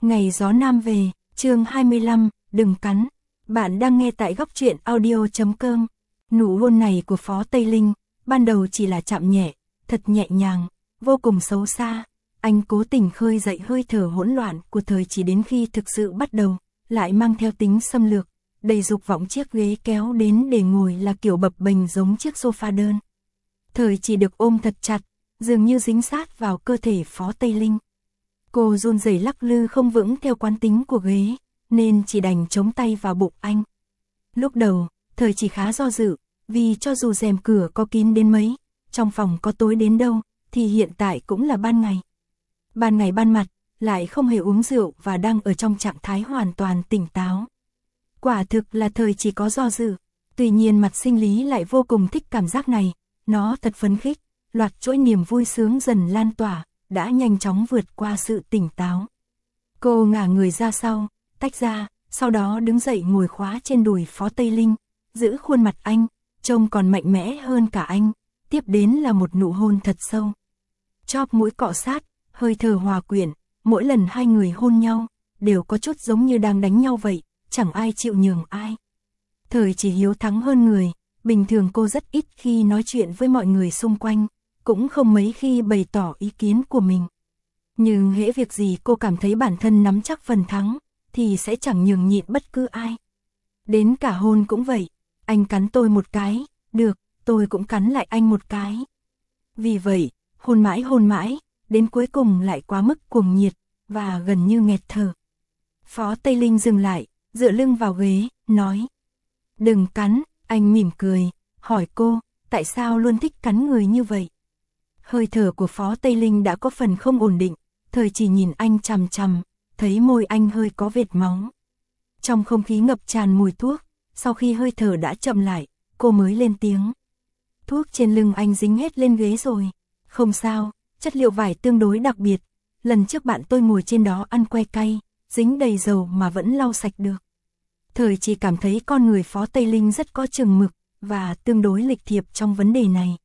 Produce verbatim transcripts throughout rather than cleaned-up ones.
Ngày gió nam về, chương hai mươi lăm, đừng cắn. Bạn đang nghe tại góc truyện audio chấm com. Nụ hôn này của Phó Tây Linh, ban đầu chỉ là chạm nhẹ, thật nhẹ nhàng, vô cùng xấu xa. Anh cố tình khơi dậy hơi thở hỗn loạn của thời chỉ đến khi thực sự bắt đầu, lại mang theo tính xâm lược, đầy dục vọng. Chiếc ghế kéo đến để ngồi là kiểu bập bềnh giống chiếc sofa đơn. Thời chỉ được ôm thật chặt, dường như dính sát vào cơ thể Phó Tây Linh. Cô run rẩy lắc lư không vững theo quán tính của ghế, nên chỉ đành chống tay vào bụng anh. Lúc đầu, thời chỉ khá do dự, vì cho dù rèm cửa có kín đến mấy, trong phòng có tối đến đâu, thì hiện tại cũng là ban ngày. Ban ngày ban mặt, lại không hề uống rượu và đang ở trong trạng thái hoàn toàn tỉnh táo. Quả thực là thời chỉ có do dự, tuy nhiên mặt sinh lý lại vô cùng thích cảm giác này, nó thật phấn khích, loạt chuỗi niềm vui sướng dần lan tỏa, đã nhanh chóng vượt qua sự tỉnh táo. Cô ngả người ra sau, tách ra, sau đó đứng dậy ngồi khóa trên đùi Phó Tây Linh, giữ khuôn mặt anh, trông còn mạnh mẽ hơn cả anh, tiếp đến là một nụ hôn thật sâu. Chóp mũi cọ sát, hơi thở hòa quyện, mỗi lần hai người hôn nhau, đều có chút giống như đang đánh nhau vậy, chẳng ai chịu nhường ai. Thời chỉ hiếu thắng hơn người, bình thường cô rất ít khi nói chuyện với mọi người xung quanh, cũng không mấy khi bày tỏ ý kiến của mình. Nhưng hễ việc gì cô cảm thấy bản thân nắm chắc phần thắng, thì sẽ chẳng nhường nhịn bất cứ ai. Đến cả hôn cũng vậy, anh cắn tôi một cái, được, tôi cũng cắn lại anh một cái. Vì vậy, hôn mãi hôn mãi, đến cuối cùng lại quá mức cuồng nhiệt, và gần như nghẹt thở. Phó Tây Linh dừng lại, dựa lưng vào ghế, nói: "Đừng cắn." Anh mỉm cười, hỏi cô, tại sao luôn thích cắn người như vậy? Hơi thở của Phó Tây Linh đã có phần không ổn định, thời chỉ nhìn anh chằm chằm, thấy môi anh hơi có vệt máu. Trong không khí ngập tràn mùi thuốc, sau khi hơi thở đã chậm lại, cô mới lên tiếng: "Thuốc trên lưng anh dính hết lên ghế rồi." "Không sao, chất liệu vải tương đối đặc biệt, lần trước bạn tôi ngồi trên đó ăn que cay, dính đầy dầu mà vẫn lau sạch được." Thời chỉ cảm thấy con người Phó Tây Linh rất có chừng mực, và tương đối lịch thiệp trong vấn đề này.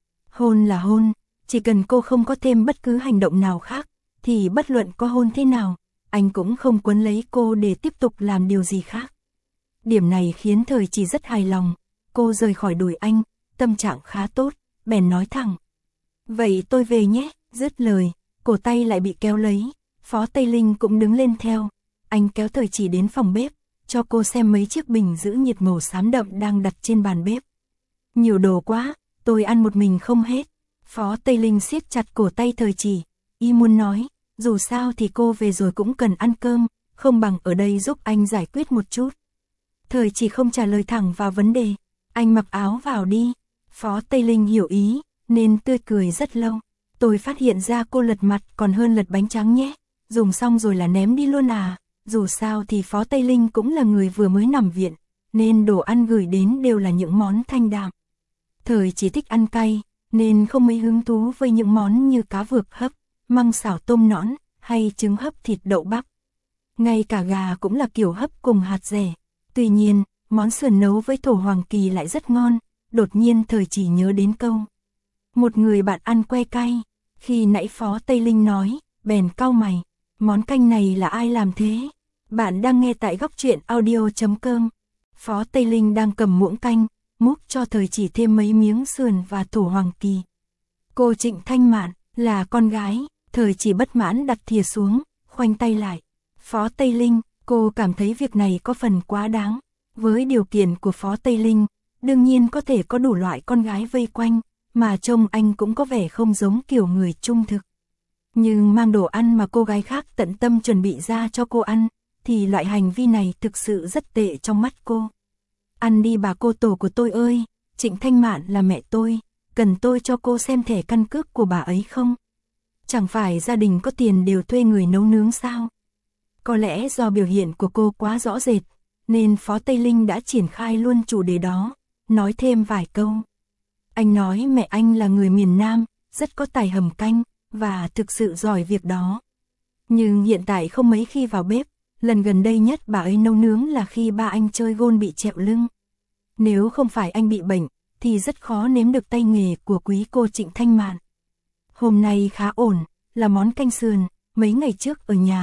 Hôn là hôn, chỉ cần cô không có thêm bất cứ hành động nào khác, thì bất luận có hôn thế nào, anh cũng không quấn lấy cô để tiếp tục làm điều gì khác. Điểm này khiến thời chỉ rất hài lòng, cô rời khỏi đùi anh, tâm trạng khá tốt, bèn nói thẳng: "Vậy tôi về nhé." Dứt lời, cổ tay lại bị kéo lấy, Phó Tây Linh cũng đứng lên theo. Anh kéo thời chỉ đến phòng bếp, cho cô xem mấy chiếc bình giữ nhiệt màu xám đậm đang đặt trên bàn bếp. "Nhiều đồ quá, tôi ăn một mình không hết." Phó Tây Linh siết chặt cổ tay thời chỉ, y muốn nói, dù sao thì cô về rồi cũng cần ăn cơm, không bằng ở đây giúp anh giải quyết một chút. Thời chỉ không trả lời thẳng vào vấn đề, anh mặc áo vào đi. Phó Tây Linh hiểu ý, nên tươi cười rất lâu. "Tôi phát hiện ra cô lật mặt còn hơn lật bánh tráng nhé, dùng xong rồi là ném đi luôn à?" Dù sao thì Phó Tây Linh cũng là người vừa mới nằm viện, nên đồ ăn gửi đến đều là những món thanh đạm. Thời chỉ thích ăn cay, nên không mấy hứng thú với những món như cá vược hấp, măng xào tôm nõn, hay trứng hấp thịt đậu bắp. Ngay cả gà cũng là kiểu hấp cùng hạt dẻ. Tuy nhiên, món sườn nấu với thổ hoàng kỳ lại rất ngon. Đột nhiên thời chỉ nhớ đến câu: "Một người bạn ăn que cay." Khi nãy Phó Tây Linh nói, bèn cau mày: "Món canh này là ai làm thế?" Bạn đang nghe tại góc truyện audio chấm com. Phó Tây Linh đang cầm muỗng canh, múc cho thời chỉ thêm mấy miếng sườn và thổ hoàng kỳ. Cô Trịnh Thanh Mạn, là con gái. Thời chỉ bất mãn đặt thìa xuống, khoanh tay lại. "Phó Tây Linh, cô cảm thấy việc này có phần quá đáng." Với điều kiện của Phó Tây Linh, đương nhiên có thể có đủ loại con gái vây quanh, mà trông anh cũng có vẻ không giống kiểu người trung thực. Nhưng mang đồ ăn mà cô gái khác tận tâm chuẩn bị ra cho cô ăn, thì loại hành vi này thực sự rất tệ trong mắt cô. "Ăn đi bà cô tổ của tôi ơi, Trịnh Thanh Mạn là mẹ tôi, cần tôi cho cô xem thẻ căn cước của bà ấy không? Chẳng phải gia đình có tiền đều thuê người nấu nướng sao?" Có lẽ do biểu hiện của cô quá rõ rệt, nên Phó Tây Linh đã triển khai luôn chủ đề đó, nói thêm vài câu. "Anh nói mẹ anh là người miền Nam, rất có tài hầm canh, và thực sự giỏi việc đó. Nhưng hiện tại không mấy khi vào bếp, lần gần đây nhất bà ấy nấu nướng là khi ba anh chơi gôn bị trẹo lưng. Nếu không phải anh bị bệnh, thì rất khó nếm được tay nghề của quý cô Trịnh Thanh Mạn. Hôm nay khá ổn, là món canh sườn, mấy ngày trước ở nhà,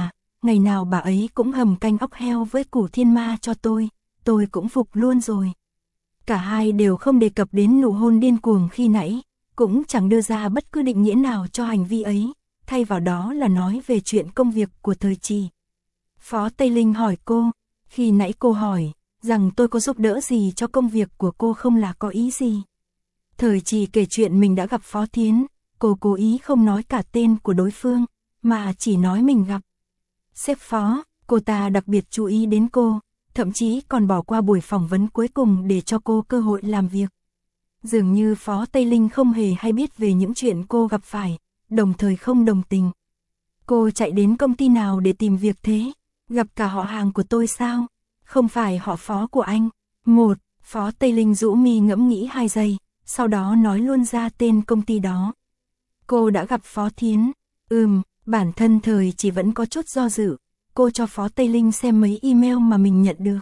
ngày nào bà ấy cũng hầm canh óc heo với củ thiên ma cho tôi, tôi cũng phục luôn rồi. Cả hai đều không đề cập đến nụ hôn điên cuồng khi nãy, cũng chẳng đưa ra bất cứ định nghĩa nào cho hành vi ấy, thay vào đó là nói về chuyện công việc của Thời Trì. Phó Tây Linh hỏi cô, khi nãy cô hỏi rằng tôi có giúp đỡ gì cho công việc của cô không là có ý gì? Thời Trì kể chuyện mình đã gặp Phó Thiến, cô cố ý không nói cả tên của đối phương, mà chỉ nói mình gặp. Sếp Phó, cô ta đặc biệt chú ý đến cô, thậm chí còn bỏ qua buổi phỏng vấn cuối cùng để cho cô cơ hội làm việc. Dường như Phó Tây Linh không hề hay biết về những chuyện cô gặp phải, đồng thời không đồng tình. Cô chạy đến công ty nào để tìm việc thế? Gặp cả họ hàng của tôi sao? Không phải họ Phó của anh. Một, Phó Tây Linh rũ mi ngẫm nghĩ hai giây, sau đó nói luôn ra tên công ty đó. Cô đã gặp Phó Thiến. Ừm, bản thân Thời chỉ vẫn có chút do dự. Cô cho Phó Tây Linh xem mấy email mà mình nhận được.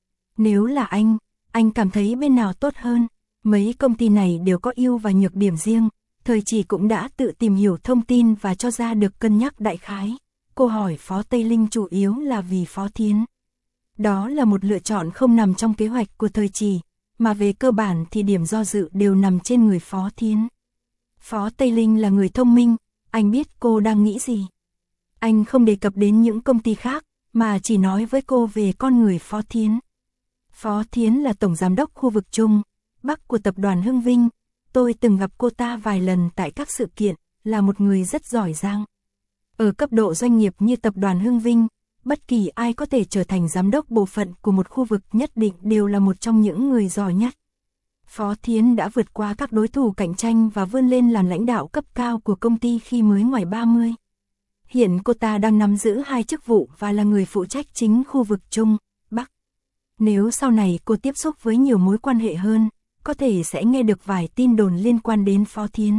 Nếu là anh, anh cảm thấy bên nào tốt hơn? Mấy công ty này đều có ưu và nhược điểm riêng. Thời chỉ cũng đã tự tìm hiểu thông tin và cho ra được cân nhắc đại khái. Cô hỏi Phó Tây Linh chủ yếu là vì Phó Thiến. Đó là một lựa chọn không nằm trong kế hoạch của Thời Trì, mà về cơ bản thì điểm do dự đều nằm trên người Phó Thiến. Phó Tây Linh là người thông minh, anh biết cô đang nghĩ gì. Anh không đề cập đến những công ty khác, mà chỉ nói với cô về con người Phó Thiến. Phó Thiến là tổng giám đốc khu vực Trung, Bắc của tập đoàn Hưng Vinh. Tôi từng gặp cô ta vài lần tại các sự kiện, là một người rất giỏi giang. Ở cấp độ doanh nghiệp như tập đoàn Hưng Vinh, bất kỳ ai có thể trở thành giám đốc bộ phận của một khu vực nhất định đều là một trong những người giỏi nhất. Phó Thiến đã vượt qua các đối thủ cạnh tranh và vươn lên làm lãnh đạo cấp cao của công ty khi mới ngoài ba mươi. Hiện cô ta đang nắm giữ hai chức vụ và là người phụ trách chính khu vực Trung, Bắc. Nếu sau này cô tiếp xúc với nhiều mối quan hệ hơn, có thể sẽ nghe được vài tin đồn liên quan đến Phó Thiến.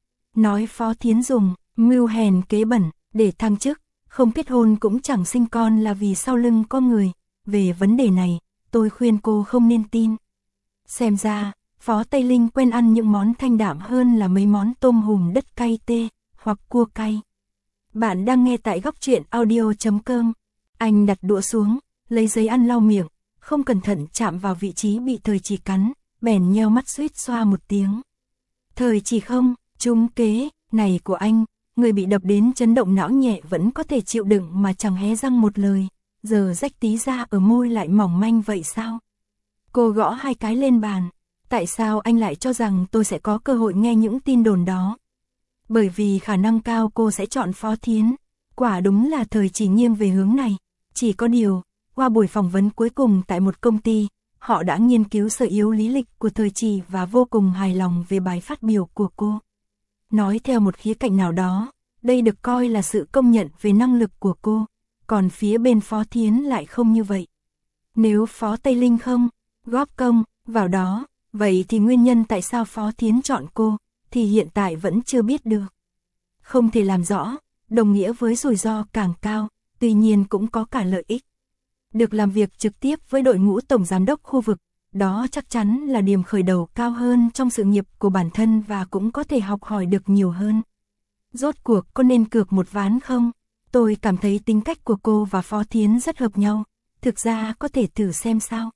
Nói Phó Thiến dùng mưu hèn kế bẩn để thăng chức, không kết hôn cũng chẳng sinh con là vì sau lưng có người. Về vấn đề này, tôi khuyên cô không nên tin. Xem ra, Phó Tây Linh quen ăn những món thanh đạm hơn là mấy món tôm hùm đất cay tê, hoặc cua cay. Bạn đang nghe tại góc truyện audio chấm com. Anh đặt đũa xuống, lấy giấy ăn lau miệng, không cẩn thận chạm vào vị trí bị Thời Chỉ cắn, bèn nheo mắt suýt xoa một tiếng. Thời Chỉ không, trúng kế, này của anh, người bị đập đến chấn động não nhẹ vẫn có thể chịu đựng mà chẳng hé răng một lời, giờ rách tí ra ở môi lại mỏng manh vậy sao? Cô gõ hai cái lên bàn, tại sao anh lại cho rằng tôi sẽ có cơ hội nghe những tin đồn đó? Bởi vì khả năng cao cô sẽ chọn Phó Thiến, quả đúng là Thời Chỉ nghiêng về hướng này, chỉ có điều, qua buổi phỏng vấn cuối cùng tại một công ty, họ đã nghiên cứu sở yếu lý lịch của Thời Chỉ và vô cùng hài lòng về bài phát biểu của cô. Nói theo một khía cạnh nào đó, đây được coi là sự công nhận về năng lực của cô, còn phía bên Phó Thiến lại không như vậy. Nếu Phó Tây Linh không góp công vào đó, vậy thì nguyên nhân tại sao Phó Thiến chọn cô, thì hiện tại vẫn chưa biết được. Không thể làm rõ, đồng nghĩa với rủi ro càng cao, tuy nhiên cũng có cả lợi ích. Được làm việc trực tiếp với đội ngũ tổng giám đốc khu vực, đó chắc chắn là điểm khởi đầu cao hơn trong sự nghiệp của bản thân và cũng có thể học hỏi được nhiều hơn. Rốt cuộc có nên cược một ván không? Tôi cảm thấy tính cách của cô và Phó Thiến rất hợp nhau, thực ra có thể thử xem sao.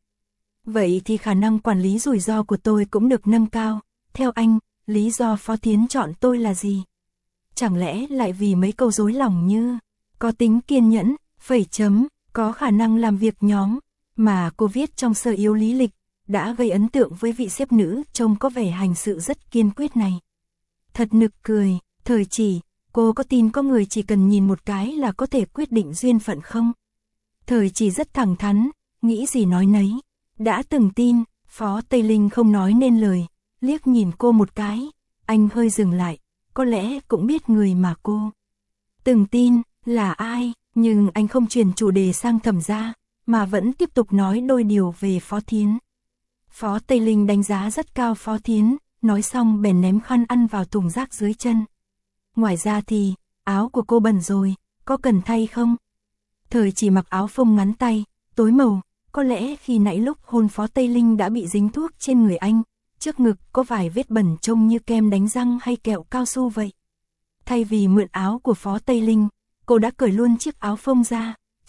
Vậy thì khả năng quản lý rủi ro của tôi cũng được nâng cao. Theo anh, lý do Phó Thiến chọn tôi là gì? Chẳng lẽ lại vì mấy câu dối lòng như có tính kiên nhẫn, phẩy chấm, có khả năng làm việc nhóm, mà cô viết trong sơ yếu lý lịch, đã gây ấn tượng với vị sếp nữ trông có vẻ hành sự rất kiên quyết này. Thật nực cười, Thời Chỉ, cô có tin có người chỉ cần nhìn một cái là có thể quyết định duyên phận không? Thời Chỉ rất thẳng thắn, nghĩ gì nói nấy. Đã từng tin, Phó Tây Linh không nói nên lời, liếc nhìn cô một cái, anh hơi dừng lại, có lẽ cũng biết người mà cô từng tin là ai, nhưng anh không chuyển chủ đề sang Thẩm gia, mà vẫn tiếp tục nói đôi điều về Phó Thiến. Phó Tây Linh đánh giá rất cao Phó Thiến, nói xong bèn ném khăn ăn vào thùng rác dưới chân. Ngoài ra thì, áo của cô bẩn rồi, có cần thay không? Thời Chỉ mặc áo phông ngắn tay, tối màu, có lẽ khi nãy lúc hôn Phó Tây Linh đã bị dính thuốc trên người anh, trước ngực có vài vết bẩn trông như kem đánh răng hay kẹo cao su vậy. Thay vì mượn áo của Phó Tây Linh, cô đã cởi luôn chiếc áo phông ra,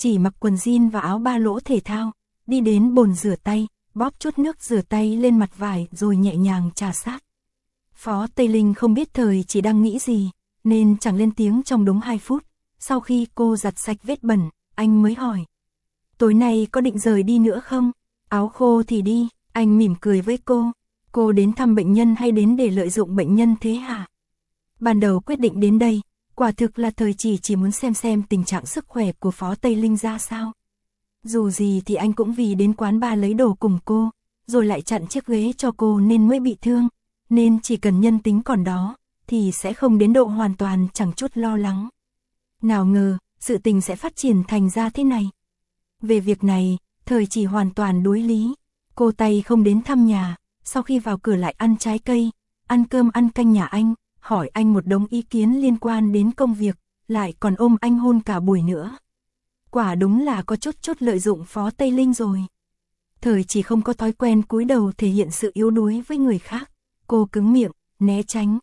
chỉ mặc quần jean và áo ba lỗ thể thao, đi đến bồn rửa tay, bóp chút nước rửa tay lên mặt vải rồi nhẹ nhàng chà sát. Phó Tây Linh không biết Thời Chỉ đang nghĩ gì, nên chẳng lên tiếng trong đúng hai phút. Sau khi cô giặt sạch vết bẩn, anh mới hỏi. Tối nay có định rời đi nữa không? Áo khô thì đi, anh mỉm cười với cô. Cô đến thăm bệnh nhân hay đến để lợi dụng bệnh nhân thế hả? Ban đầu quyết định đến đây, quả thực là Thời Chỉ chỉ muốn xem xem tình trạng sức khỏe của Phó Tây Linh ra sao. Dù gì thì anh cũng vì đến quán bar lấy đồ cùng cô, rồi lại chặn chiếc ghế cho cô nên mới bị thương, nên chỉ cần nhân tính còn đó, thì sẽ không đến độ hoàn toàn chẳng chút lo lắng. Nào ngờ, sự tình sẽ phát triển thành ra thế này. Về việc này, Thời Chỉ hoàn toàn đối lý. Cô tay không đến thăm nhà, sau khi vào cửa lại ăn trái cây, ăn cơm ăn canh nhà anh, hỏi anh một đống ý kiến liên quan đến công việc, lại còn ôm anh hôn cả buổi nữa. Quả đúng là có chút chút lợi dụng Phó Tây Linh rồi. Thời Chỉ không có thói quen cúi đầu thể hiện sự yếu đuối với người khác. Cô cứng miệng, né tránh.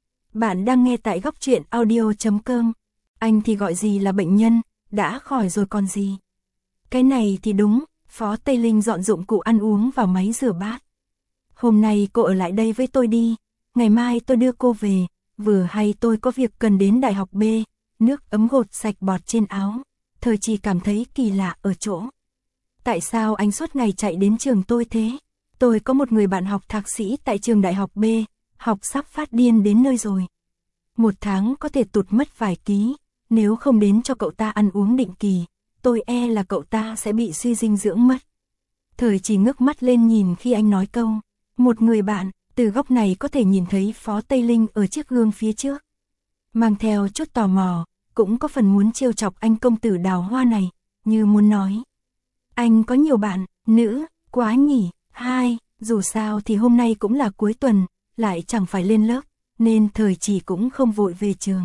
Bạn đang nghe tại góc truyện audio chấm com. Anh thì gọi gì là bệnh nhân, đã khỏi rồi còn gì. Cái này thì đúng, Phó Tây Linh dọn dụng cụ ăn uống vào máy rửa bát. Hôm nay cô ở lại đây với tôi đi, ngày mai tôi đưa cô về, vừa hay tôi có việc cần đến đại học B, nước ấm gột sạch bọt trên áo. Thời Chỉ cảm thấy kỳ lạ ở chỗ. Tại sao anh suốt ngày chạy đến trường tôi thế? Tôi có một người bạn học thạc sĩ tại trường đại học B, học sắp phát điên đến nơi rồi. Một tháng có thể tụt mất vài ký, nếu không đến cho cậu ta ăn uống định kỳ, tôi e là cậu ta sẽ bị suy dinh dưỡng mất. Thời Chỉ ngước mắt lên nhìn khi anh nói câu, một người bạn, từ góc này có thể nhìn thấy Phó Tây Linh ở chiếc gương phía trước. Mang theo chút tò mò, cũng có phần muốn trêu chọc anh công tử đào hoa này, như muốn nói. Anh có nhiều bạn, nữ, quá nhỉ, hai, dù sao thì hôm nay cũng là cuối tuần, lại chẳng phải lên lớp, nên Thời Chỉ cũng không vội về trường.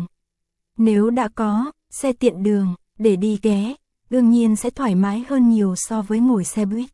Nếu đã có, xe tiện đường, để đi ghé, đương nhiên sẽ thoải mái hơn nhiều so với ngồi xe buýt.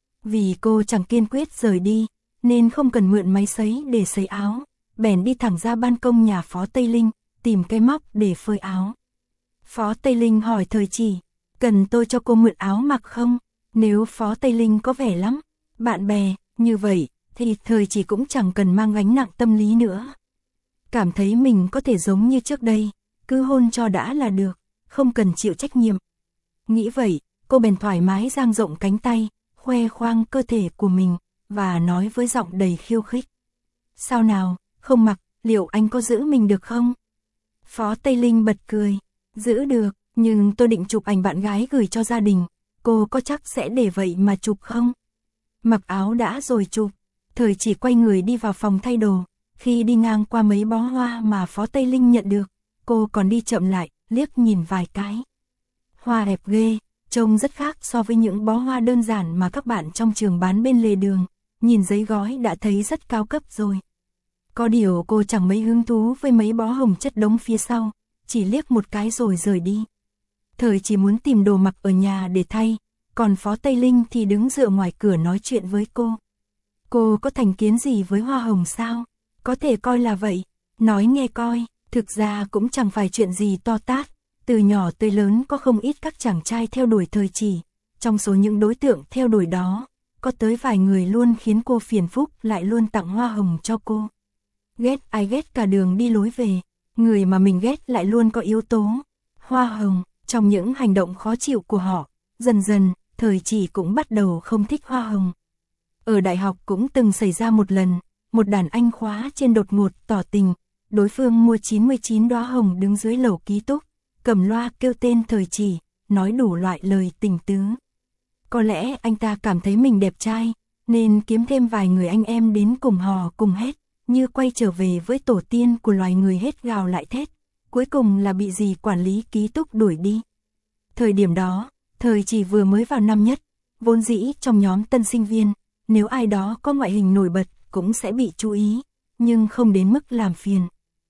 Vì cô chẳng kiên quyết rời đi, nên không cần mượn máy sấy để sấy áo, bèn đi thẳng ra ban công nhà Phó Tây Linh, tìm cái móc để phơi áo. Phó Tây Linh hỏi Thời Chỉ, cần tôi cho cô mượn áo mặc không? Nếu Phó Tây Linh có vẻ lắm, bạn bè, như vậy, thì Thời Chỉ cũng chẳng cần mang gánh nặng tâm lý nữa. Cảm thấy mình có thể giống như trước đây, cứ hôn cho đã là được, không cần chịu trách nhiệm. Nghĩ vậy, cô bèn thoải mái dang rộng cánh tay, khoe khoang cơ thể của mình, và nói với giọng đầy khiêu khích. Sao nào, không mặc, liệu anh có giữ mình được không? Phó Tây Linh bật cười, giữ được, nhưng tôi định chụp ảnh bạn gái gửi cho gia đình, cô có chắc sẽ để vậy mà chụp không? Mặc áo đã rồi chụp. Thời Chỉ quay người đi vào phòng thay đồ, khi đi ngang qua mấy bó hoa mà Phó Tây Linh nhận được, cô còn đi chậm lại, liếc nhìn vài cái. Hoa đẹp ghê, trông rất khác so với những bó hoa đơn giản mà các bạn trong trường bán bên lề đường, nhìn giấy gói đã thấy rất cao cấp rồi. Có điều cô chẳng mấy hứng thú với mấy bó hồng chất đống phía sau, chỉ liếc một cái rồi rời đi. Thời Chỉ muốn tìm đồ mặc ở nhà để thay, còn Phó Tây Linh thì đứng dựa ngoài cửa nói chuyện với cô. Cô có thành kiến gì với hoa hồng sao? Có thể coi là vậy, nói nghe coi, thực ra cũng chẳng phải chuyện gì to tát. Từ nhỏ tới lớn có không ít các chàng trai theo đuổi Thời Chỉ, trong số những đối tượng theo đuổi đó, có tới vài người luôn khiến cô phiền phức lại luôn tặng hoa hồng cho cô. Ghét ai ghét cả đường đi lối về, người mà mình ghét lại luôn có yếu tố hoa hồng trong những hành động khó chịu của họ. Dần dần, Thời Chỉ cũng bắt đầu không thích hoa hồng. Ở đại học cũng từng xảy ra một lần, một đàn anh khóa trên đột ngột tỏ tình, đối phương mua chín mươi chín đóa hồng đứng dưới lầu ký túc, cầm loa kêu tên Thời Chỉ, nói đủ loại lời tình tứ. Có lẽ anh ta cảm thấy mình đẹp trai, nên kiếm thêm vài người anh em đến cùng hò cùng hét, như quay trở về với tổ tiên của loài người hết gào lại thét, cuối cùng là bị dì quản lý ký túc đuổi đi. Thời điểm đó, Thời Chỉ vừa mới vào năm nhất, vốn dĩ trong nhóm tân sinh viên, nếu ai đó có ngoại hình nổi bật cũng sẽ bị chú ý, nhưng không đến mức làm phiền.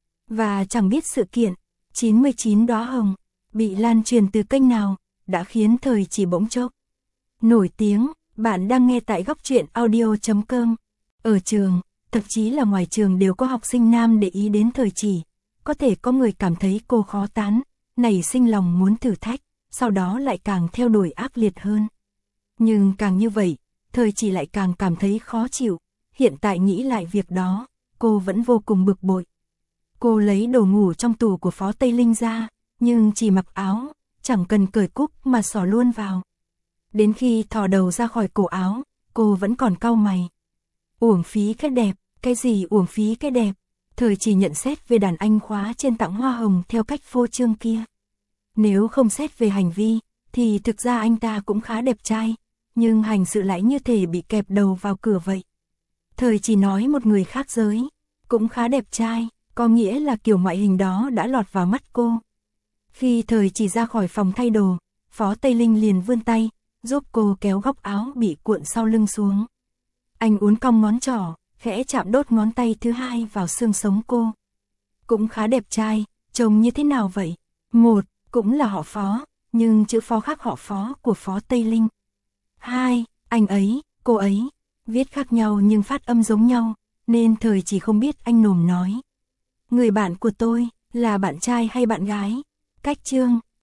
Và chẳng biết sự kiện chín mươi chín đóa hồng bị lan truyền từ kênh nào đã khiến Thời Chỉ bỗng chốc nổi tiếng. Bạn đang nghe tại góc truyện audio chấm com. Ở trường, thậm chí là ngoài trường đều có học sinh nam để ý đến Thời Chỉ. Có thể có người cảm thấy cô khó tán, nảy sinh lòng muốn thử thách, sau đó lại càng theo đuổi ác liệt hơn. Nhưng càng như vậy, Thời Chỉ lại càng cảm thấy khó chịu, hiện tại nghĩ lại việc đó, cô vẫn vô cùng bực bội. Cô lấy đồ ngủ trong tủ của Phó Tây Linh ra, nhưng chỉ mặc áo, chẳng cần cởi cúc mà xỏ luôn vào. Đến khi thò đầu ra khỏi cổ áo, cô vẫn còn cau mày. Uổng phí cái đẹp, cái gì uổng phí cái đẹp? Thời Chỉ nhận xét về đàn anh khóa trên tặng hoa hồng theo cách phô trương kia. Nếu không xét về hành vi, thì thực ra anh ta cũng khá đẹp trai, nhưng hành sự lại như thể bị kẹp đầu vào cửa vậy. Thời Chỉ nói một người khác giới, cũng khá đẹp trai, có nghĩa là kiểu ngoại hình đó đã lọt vào mắt cô. Khi Thời Chỉ ra khỏi phòng thay đồ, Phó Tây Linh liền vươn tay, giúp cô kéo góc áo bị cuộn sau lưng xuống. Anh uốn cong ngón trỏ, khẽ chạm đốt ngón tay thứ hai vào xương sống cô. Cũng khá đẹp trai, trông như thế nào vậy? Một, cũng là họ Phó, nhưng chữ Phó khác họ Phó của Phó Tây Linh. Hai, anh ấy, cô ấy, viết khác nhau nhưng phát âm giống nhau, nên Thời Chỉ không biết anh nồm nói. Người bạn của tôi, là bạn trai hay bạn gái? Cách chương,